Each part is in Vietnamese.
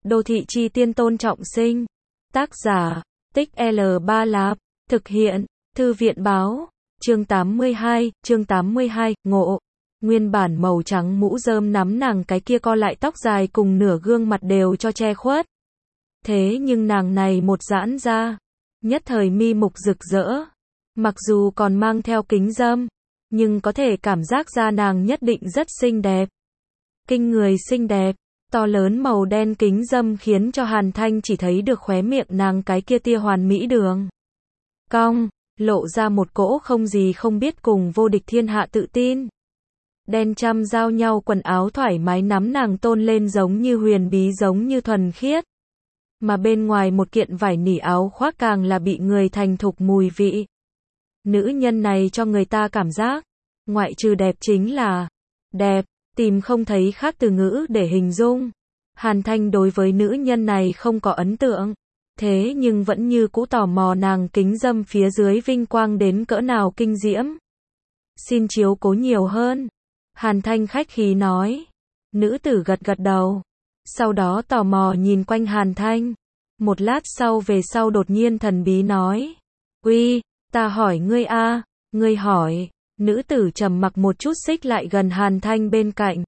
Đô thị chi tiên Tôn Trọng Sinh. Tác giả, Tích L3 Lạp. Thực hiện, Thư viện Báo. Chương 82, ngộ. Nguyên bản màu trắng mũ rơm nắm nàng cái kia co lại tóc dài cùng nửa gương mặt đều cho che khuất. Thế nhưng nàng này một giãn ra, nhất thời mi mục rực rỡ. Mặc dù còn mang theo kính râm, nhưng có thể cảm giác ra nàng nhất định rất xinh đẹp. Kinh người xinh đẹp, to lớn màu đen kính râm khiến cho Hàn Thanh chỉ thấy được khóe miệng nàng cái kia tia hoàn mỹ đường cong, lộ ra một cỗ không gì không biết cùng vô địch thiên hạ tự tin. Đen chăm giao nhau quần áo thoải mái nắm nàng tôn lên giống như huyền bí giống như thuần khiết. Mà bên ngoài một kiện vải nỉ áo khoác càng là bị người thành thục mùi vị. Nữ nhân này cho người ta cảm giác, ngoại trừ đẹp chính là đẹp, tìm không thấy khác từ ngữ để hình dung. Hàn Thanh đối với nữ nhân này không có ấn tượng, thế nhưng vẫn như cũ tò mò nàng kính râm phía dưới vinh quang đến cỡ nào kinh diễm. Xin chiếu cố nhiều hơn. Hàn Thanh khách khí nói. Nữ tử gật gật đầu. Sau đó tò mò nhìn quanh Hàn Thanh. Một lát sau về sau đột nhiên thần bí nói. Uy, ta hỏi ngươi a, ngươi hỏi. Nữ tử trầm mặc một chút xích lại gần Hàn Thanh bên cạnh.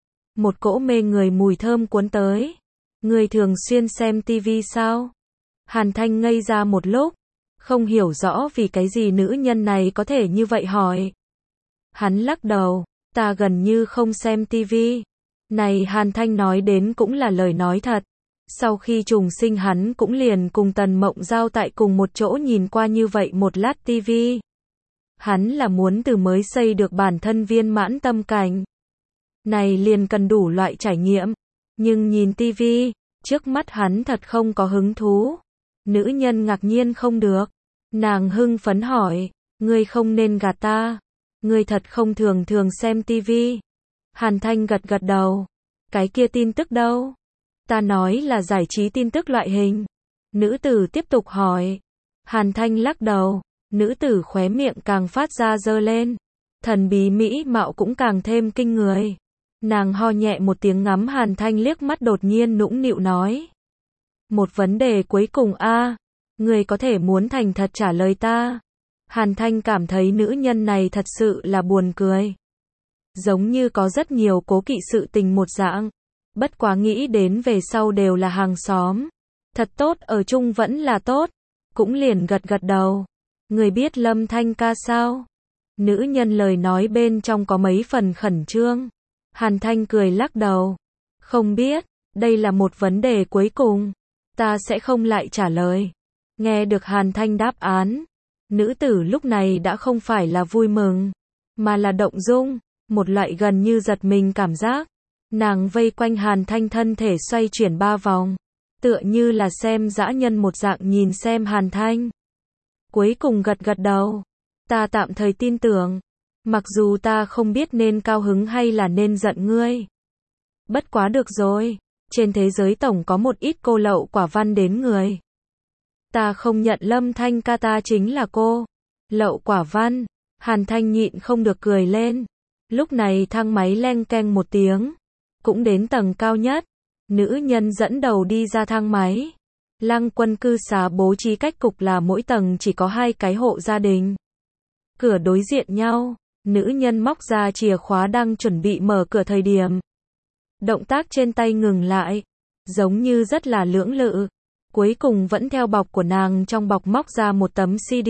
Một cỗ mê người mùi thơm cuốn tới. Ngươi thường xuyên xem tivi sao? Hàn Thanh ngây ra một lúc. Không hiểu rõ vì cái gì nữ nhân này có thể như vậy hỏi. Hắn lắc đầu. Ta gần như không xem tivi. Này Hàn Thanh nói đến cũng là lời nói thật. Sau khi trùng sinh hắn cũng liền cùng Tần Mộng Giao tại cùng một chỗ nhìn qua như vậy một lát tivi. Hắn là muốn từ mới xây được bản thân viên mãn tâm cảnh. Này liền cần đủ loại trải nghiệm. Nhưng nhìn tivi, trước mắt hắn thật không có hứng thú. Nữ nhân ngạc nhiên không được. Nàng hưng phấn hỏi, ngươi không nên gạt ta. Ngươi thật không thường xem tivi. Hàn Thanh gật gật đầu. Cái kia tin tức đâu? Ta nói là giải trí tin tức loại hình. Nữ tử tiếp tục hỏi. Hàn Thanh lắc đầu. Nữ tử khóe miệng càng phát ra dơ lên. Thần bí mỹ mạo cũng càng thêm kinh người. Nàng ho nhẹ một tiếng ngắm Hàn Thanh liếc mắt đột nhiên nũng nịu nói. Một vấn đề cuối cùng a, ngươi có thể muốn thành thật trả lời ta. Hàn Thanh cảm thấy nữ nhân này thật sự là buồn cười. Giống như có rất nhiều cố kỵ sự tình một dạng. Bất quá nghĩ đến về sau đều là hàng xóm. Thật tốt ở chung vẫn là tốt. Cũng liền gật gật đầu. Người biết Lâm Thanh ca sao? Nữ nhân lời nói bên trong có mấy phần khẩn trương. Hàn Thanh cười lắc đầu. Không biết, đây là một vấn đề cuối cùng. Ta sẽ không lại trả lời. Nghe được Hàn Thanh đáp án. Nữ tử lúc này đã không phải là vui mừng, mà là động dung, một loại gần như giật mình cảm giác. Nàng vây quanh Hàn Thanh thân thể xoay chuyển 3 vòng, tựa như là xem dã nhân một dạng nhìn xem Hàn Thanh. Cuối cùng gật gật đầu, ta tạm thời tin tưởng, mặc dù ta không biết nên cao hứng hay là nên giận ngươi. Bất quá được rồi, trên thế giới tổng có một ít cô lậu quả văn đến người. Ta không nhận Lâm Thanh ca, ta chính là cô lậu quả văn. Hàn Thanh nhịn không được cười lên. Lúc này thang máy leng keng một tiếng, cũng đến tầng cao nhất. Nữ nhân dẫn đầu đi ra thang máy. Lăng Quân cư xá bố trí cách cục là mỗi tầng chỉ có 2 cái hộ gia đình. Cửa đối diện nhau, nữ nhân móc ra chìa khóa đang chuẩn bị mở cửa thời điểm. Động tác trên tay ngừng lại, giống như rất là lưỡng lự. Cuối cùng vẫn theo bọc của nàng trong bọc móc ra một tấm CD.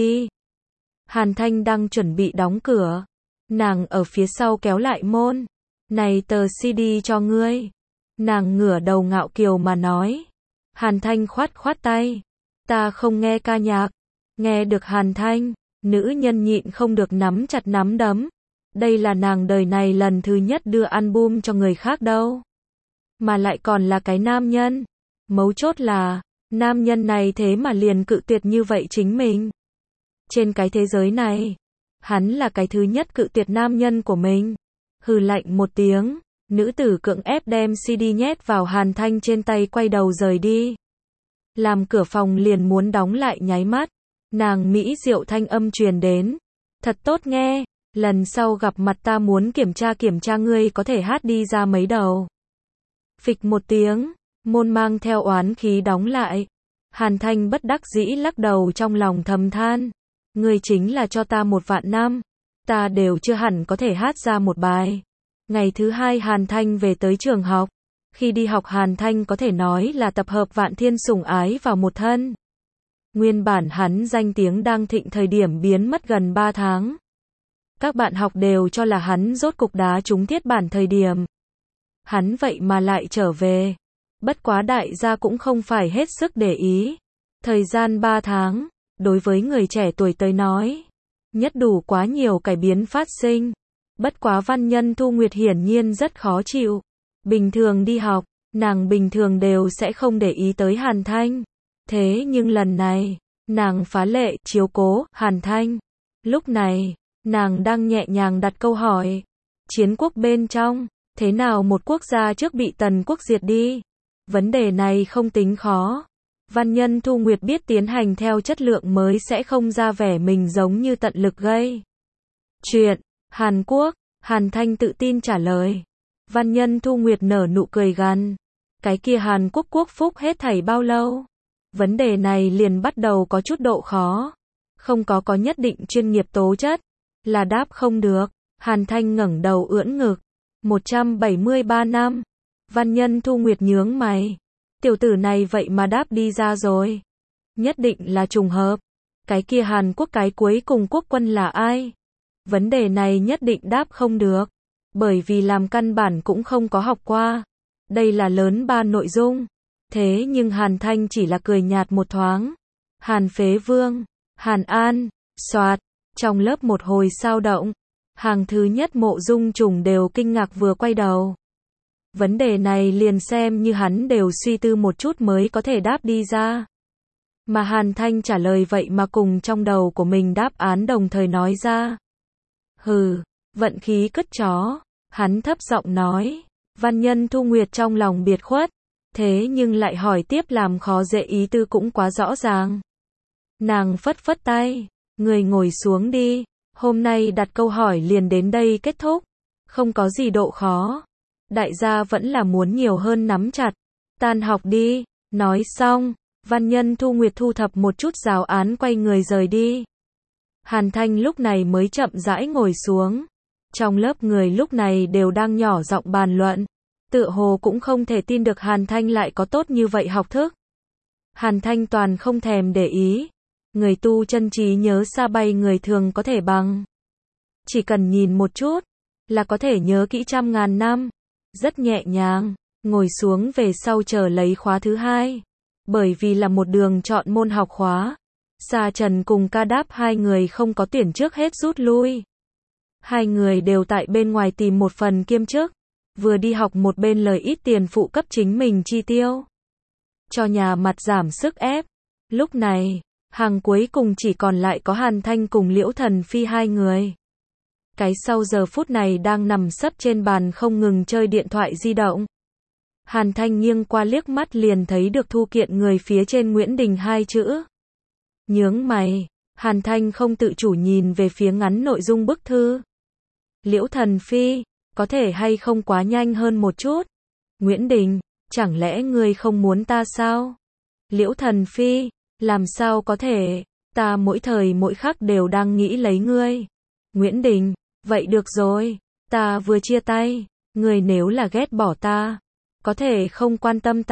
Hàn Thanh đang chuẩn bị đóng cửa. Nàng ở phía sau kéo lại môn. Này tờ CD cho ngươi. Nàng ngửa đầu ngạo kiều mà nói. Hàn Thanh khoát khoát tay. Ta không nghe ca nhạc. Nghe được Hàn Thanh, nữ nhân nhịn không được nắm chặt nắm đấm. Đây là nàng đời này lần thứ nhất đưa album cho người khác đâu. Mà lại còn là cái nam nhân. Mấu chốt là nam nhân này thế mà liền cự tuyệt như vậy chính mình. Trên cái thế giới này, hắn là cái thứ nhất cự tuyệt nam nhân của mình. Hừ lạnh một tiếng, nữ tử cưỡng ép đem CD nhét vào Hàn Thanh trên tay quay đầu rời đi. Làm cửa phòng liền muốn đóng lại nháy mắt, nàng mỹ diệu thanh âm truyền đến. Thật tốt nghe, lần sau gặp mặt ta muốn kiểm tra ngươi có thể hát đi ra mấy đầu. Phịch một tiếng, Môn mang theo oán khí đóng lại. Hàn Thanh bất đắc dĩ lắc đầu trong lòng thầm than. Ngươi chính là cho ta 1.000 năm. Ta đều chưa hẳn có thể hát ra một bài. Ngày thứ 2 Hàn Thanh về tới trường học. Khi đi học Hàn Thanh có thể nói là tập hợp vạn thiên sủng ái vào một thân. Nguyên bản hắn danh tiếng đang thịnh thời điểm biến mất gần 3 tháng. Các bạn học đều cho là hắn rốt cục đá trúng thiết bản thời điểm. Hắn vậy mà lại trở về. Bất quá đại gia cũng không phải hết sức để ý. Thời gian 3 tháng, đối với người trẻ tuổi tới nói, nhất đủ quá nhiều cải biến phát sinh. Bất quá Văn Nhân Thu Nguyệt hiển nhiên rất khó chịu. Bình thường đi học, nàng bình thường đều sẽ không để ý tới Hàn Thanh. Thế nhưng lần này, nàng phá lệ chiếu cố Hàn Thanh. Lúc này, nàng đang nhẹ nhàng đặt câu hỏi. Chiến quốc bên trong, thế nào một quốc gia trước bị Tần quốc diệt đi? Vấn đề này không tính khó. Văn Nhân Thu Nguyệt biết tiến hành theo chất lượng mới sẽ không ra vẻ mình giống như tận lực gây chuyện. Hàn Quốc, Hàn Thanh tự tin trả lời. Văn Nhân Thu Nguyệt nở nụ cười gằn. Cái kia Hàn Quốc quốc phúc hết thảy bao lâu? Vấn đề này liền bắt đầu có chút độ khó. Không có nhất định chuyên nghiệp tố chất. Là đáp không được. Hàn Thanh ngẩng đầu ưỡn ngực. 173 năm. Văn Nhân Thu Nguyệt nhướng mày. Tiểu tử này vậy mà đáp đi ra rồi. Nhất định là trùng hợp. Cái kia Hàn Quốc cái cuối cùng quốc quân là ai? Vấn đề này nhất định đáp không được. Bởi vì làm căn bản cũng không có học qua. Đây là lớn 3 nội dung. Thế nhưng Hàn Thanh chỉ là cười nhạt một thoáng. Hàn Phế Vương, Hàn An, soạt. Trong lớp một hồi sao động. Hàng thứ nhất Mộ Dung Trùng đều kinh ngạc vừa quay đầu. Vấn đề này liền xem như hắn đều suy tư một chút mới có thể đáp đi ra. Mà Hàn Thanh trả lời vậy mà cùng trong đầu của mình đáp án đồng thời nói ra. Hừ, vận khí cất chó. Hắn thấp giọng nói. Văn Nhân Thu Nguyệt trong lòng biệt khuất. Thế nhưng lại hỏi tiếp làm khó dễ ý tư cũng quá rõ ràng. Nàng phất phất tay. Người ngồi xuống đi. Hôm nay đặt câu hỏi liền đến đây kết thúc. Không có gì độ khó. Đại gia vẫn là muốn nhiều hơn nắm chặt. Tan học đi. Nói xong, Văn Nhân Thu Nguyệt thu thập một chút giáo án quay người rời đi. Hàn Thanh lúc này mới chậm rãi ngồi xuống. Trong lớp người lúc này đều đang nhỏ giọng bàn luận. Tựa hồ cũng không thể tin được Hàn Thanh lại có tốt như vậy học thức. Hàn Thanh toàn không thèm để ý. Người tu chân trí nhớ xa bay người thường có thể bằng. Chỉ cần nhìn một chút, là có thể nhớ kỹ 100.000 năm. Rất nhẹ nhàng, ngồi xuống về sau chờ lấy khóa thứ 2. Bởi vì là một đường chọn môn học khóa. Sa Trần cùng Ca Đáp hai người không có tuyển trước hết rút lui. Hai người đều tại bên ngoài tìm một phần kiêm chức. Vừa đi học một bên lời ít tiền phụ cấp chính mình chi tiêu. Cho nhà mặt giảm sức ép. Lúc này, hàng cuối cùng chỉ còn lại có Hàn Thanh cùng Liễu Thần Phi hai người. Cái sau giờ phút này đang nằm sấp trên bàn không ngừng chơi điện thoại di động. Hàn Thanh nghiêng qua liếc mắt liền thấy được thư kiện người phía trên Nguyễn Đình hai chữ. Nhướng mày, Hàn Thanh không tự chủ nhìn về phía ngắn nội dung bức thư. Liễu Thần Phi, có thể hay không quá nhanh hơn một chút? Nguyễn Đình, chẳng lẽ ngươi không muốn ta sao? Liễu Thần Phi, làm sao có thể, ta mỗi thời mỗi khắc đều đang nghĩ lấy ngươi. Nguyễn Đình, vậy được rồi, ta vừa chia tay, ngươi nếu là ghét bỏ ta, có thể không quan tâm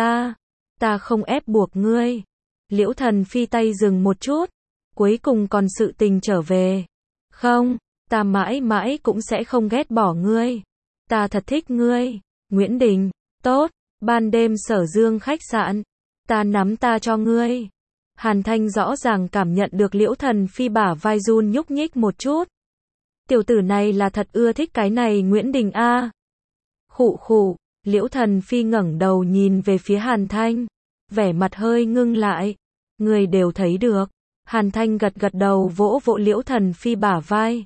ta không ép buộc ngươi. Liễu Thần Phi tay dừng một chút, cuối cùng còn sự tình trở về. Không, ta mãi mãi cũng sẽ không ghét bỏ ngươi. Ta thật thích ngươi. Nguyễn Đình, tốt, ban đêm Sở Dương khách sạn, ta nắm ta cho ngươi. Hàn Thanh rõ ràng cảm nhận được Liễu Thần Phi bả vai run nhúc nhích một chút. Tiểu tử này là thật ưa thích cái này Nguyễn Đình a. Khụ khụ, Liễu Thần Phi ngẩng đầu nhìn về phía Hàn Thanh, vẻ mặt hơi ngưng lại. Người đều thấy được. Hàn Thanh gật gật đầu vỗ vỗ Liễu Thần Phi bả vai.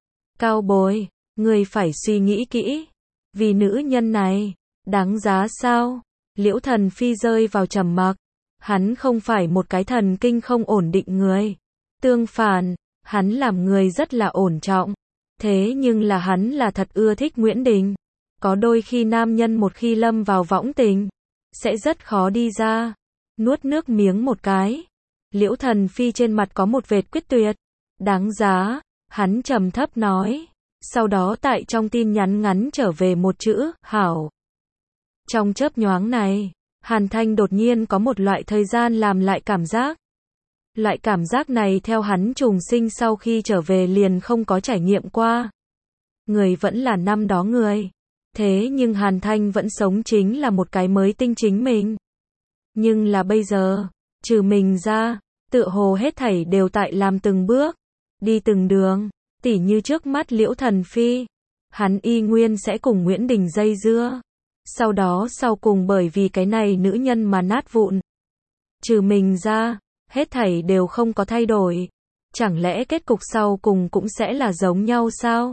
Cao bối, người phải suy nghĩ kỹ. Vì nữ nhân này, đáng giá sao? Liễu Thần Phi rơi vào trầm mặc. Hắn không phải một cái thần kinh không ổn định người. Tương phản, hắn làm người rất là ổn trọng. Thế nhưng là hắn là thật ưa thích Nguyễn Đình. Có đôi khi nam nhân một khi lâm vào võng tình, sẽ rất khó đi ra. Nuốt nước miếng một cái. Liễu Thần Phi trên mặt có một vệt quyết tuyệt. Đáng giá, hắn trầm thấp nói. Sau đó tại trong tin nhắn ngắn trở về một chữ, hảo. Trong chớp nhoáng này, Hàn Thanh đột nhiên có một loại thời gian làm lại cảm giác. Loại cảm giác này theo hắn trùng sinh sau khi trở về liền không có trải nghiệm qua. Người vẫn là năm đó người. Thế nhưng Hàn Thanh vẫn sống chính là một cái mới tinh chính mình. Nhưng là bây giờ, trừ mình ra, tựa hồ hết thảy đều tại làm từng bước, đi từng đường, tỉ như trước mắt Liễu Thần Phi. Hắn y nguyên sẽ cùng Nguyễn Đình dây dưa. Sau đó sau cùng bởi vì cái này nữ nhân mà nát vụn. Trừ mình ra, hết thảy đều không có thay đổi. Chẳng lẽ kết cục sau cùng cũng sẽ là giống nhau sao?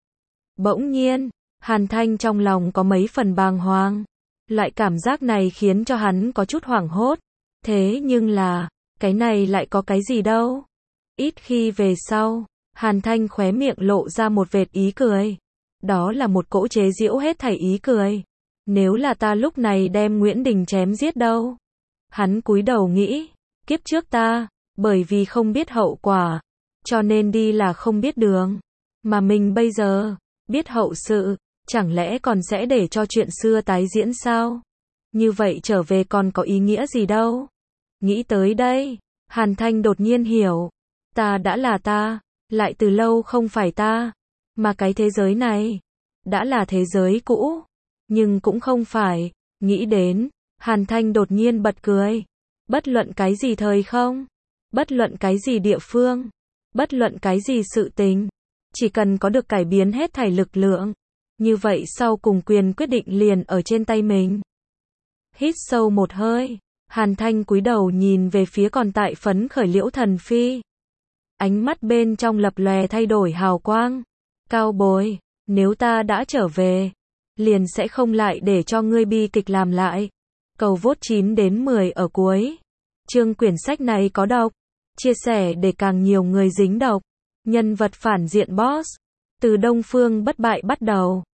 Bỗng nhiên, Hàn Thanh trong lòng có mấy phần bàng hoàng. Loại cảm giác này khiến cho hắn có chút hoảng hốt. Thế nhưng là, cái này lại có cái gì đâu? Ít khi về sau, Hàn Thanh khóe miệng lộ ra một vệt ý cười. Đó là một cỗ chế giễu hết thảy ý cười. Nếu là ta lúc này đem Nguyễn Đình chém giết đâu? Hắn cúi đầu nghĩ, kiếp trước ta, bởi vì không biết hậu quả, cho nên đi là không biết đường. Mà mình bây giờ, biết hậu sự, chẳng lẽ còn sẽ để cho chuyện xưa tái diễn sao? Như vậy trở về còn có ý nghĩa gì đâu? Nghĩ tới đây, Hàn Thanh đột nhiên hiểu, ta đã là ta, lại từ lâu không phải ta, mà cái thế giới này, đã là thế giới cũ, nhưng cũng không phải. Nghĩ đến, Hàn Thanh đột nhiên bật cười. Bất luận cái gì thời không, bất luận cái gì địa phương, bất luận cái gì sự tình, chỉ cần có được cải biến hết thảy lực lượng, như vậy sau cùng quyền quyết định liền ở trên tay mình. Hít sâu một hơi, Hàn Thanh cúi đầu nhìn về phía còn tại phấn khởi Liễu Thần Phi. Ánh mắt bên trong lập lòe thay đổi hào quang. Cao bối, nếu ta đã trở về, liền sẽ không lại để cho ngươi bi kịch làm lại. Cầu vote 9 đến 10 ở cuối. Chương quyển sách này có độc. Chia sẻ để càng nhiều người dính độc. Nhân vật phản diện boss. Từ Đông Phương bất bại bắt đầu.